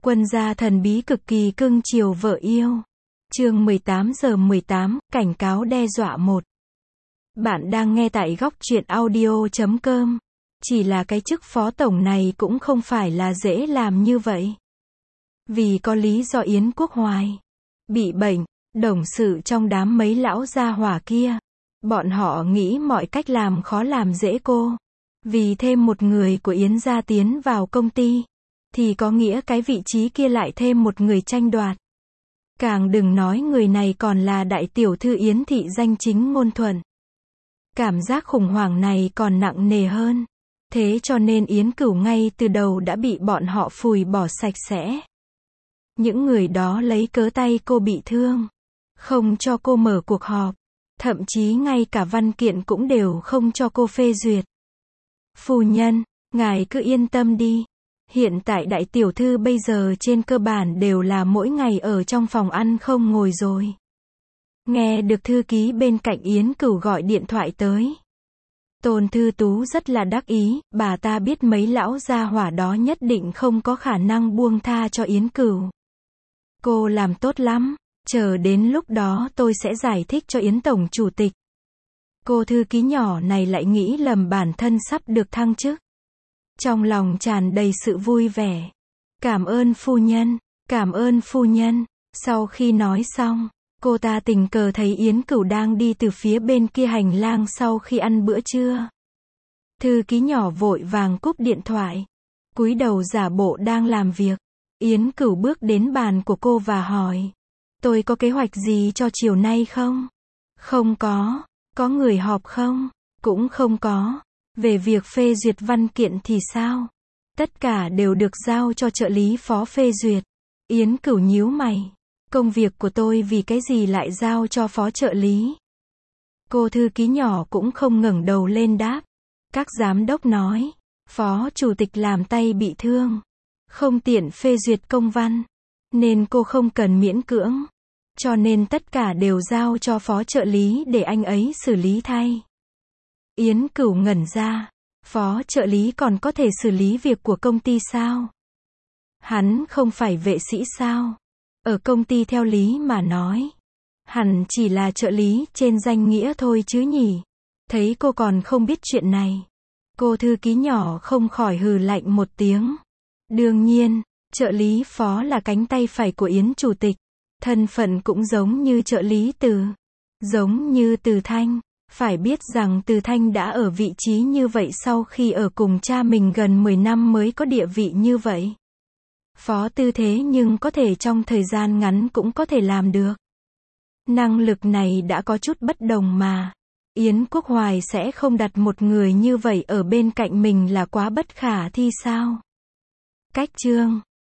Quân gia thần bí cực kỳ cưng chiều vợ yêu. Chương 18:18, cảnh cáo đe dọa 1. Bạn đang nghe tại góc truyện audio.com. Chỉ là cái chức phó tổng này cũng không phải là dễ làm như vậy. Vì có lý do Yến Quốc Hoài bị bệnh, đồng sự trong đám mấy lão gia hỏa kia, bọn họ nghĩ mọi cách làm khó làm dễ cô. Vì thêm một người của Yến gia tiến vào công ty, thì có nghĩa cái vị trí kia lại thêm một người tranh đoạt. Càng đừng nói người này còn là đại tiểu thư Yến thị danh chính ngôn thuận. Cảm giác khủng hoảng này còn nặng nề hơn. Thế cho nên Yến Cửu ngay từ đầu đã bị bọn họ phủi bỏ sạch sẽ. Những người đó lấy cớ tay cô bị thương, không cho cô mở cuộc họp, thậm chí ngay cả văn kiện cũng đều không cho cô phê duyệt. Phu nhân, ngài cứ yên tâm đi. Hiện tại đại tiểu thư bây giờ trên cơ bản đều là mỗi ngày ở trong phòng ăn không ngồi rồi. Nghe được thư ký bên cạnh Yến Cửu gọi điện thoại tới. Tôn Thư Tú rất là đắc ý, bà ta biết mấy lão gia hỏa đó nhất định không có khả năng buông tha cho Yến Cửu. Cô làm tốt lắm, chờ đến lúc đó tôi sẽ giải thích cho Yến Tổng Chủ tịch. Cô thư ký nhỏ này lại nghĩ lầm bản thân sắp được thăng chức. Trong lòng tràn đầy sự vui vẻ. Cảm ơn phu nhân, cảm ơn phu nhân. Sau khi nói xong, cô ta tình cờ thấy Yến Cửu đang đi từ phía bên kia hành lang sau khi ăn bữa trưa. Thư ký nhỏ vội vàng cúp điện thoại, cúi đầu giả bộ đang làm việc. Yến Cửu bước đến bàn của cô và hỏi, tôi có kế hoạch gì cho chiều nay không? Không có người họp không? Cũng không có. Về việc phê duyệt văn kiện thì sao? Tất cả đều được giao cho trợ lý phó phê duyệt. Yến Cửu nhíu mày. Công việc của tôi vì cái gì lại giao cho phó trợ lý? Cô thư ký nhỏ cũng không ngẩng đầu lên đáp. Các giám đốc nói, phó chủ tịch làm tay bị thương, không tiện phê duyệt công văn, nên cô không cần miễn cưỡng. Cho nên tất cả đều giao cho phó trợ lý để anh ấy xử lý thay. Yến Cửu ngẩn ra, phó trợ lý còn có thể xử lý việc của công ty sao? Hắn không phải vệ sĩ sao? Ở công ty theo lý mà nói, hẳn chỉ là trợ lý trên danh nghĩa thôi chứ nhỉ? Thấy cô còn không biết chuyện này, cô thư ký nhỏ không khỏi hừ lạnh một tiếng. Đương nhiên, trợ lý phó là cánh tay phải của Yến Chủ tịch, thân phận cũng giống như trợ lý Từ, giống như Từ Thanh. Phải biết rằng Từ Thanh đã ở vị trí như vậy sau khi ở cùng cha mình gần 10 năm mới có địa vị như vậy. Phó Tư thế nhưng có thể trong thời gian ngắn cũng có thể làm được. Năng lực này đã có chút bất đồng mà. Yến Quốc Hoài sẽ không đặt một người như vậy ở bên cạnh mình là quá bất khả thi sao? Cách chương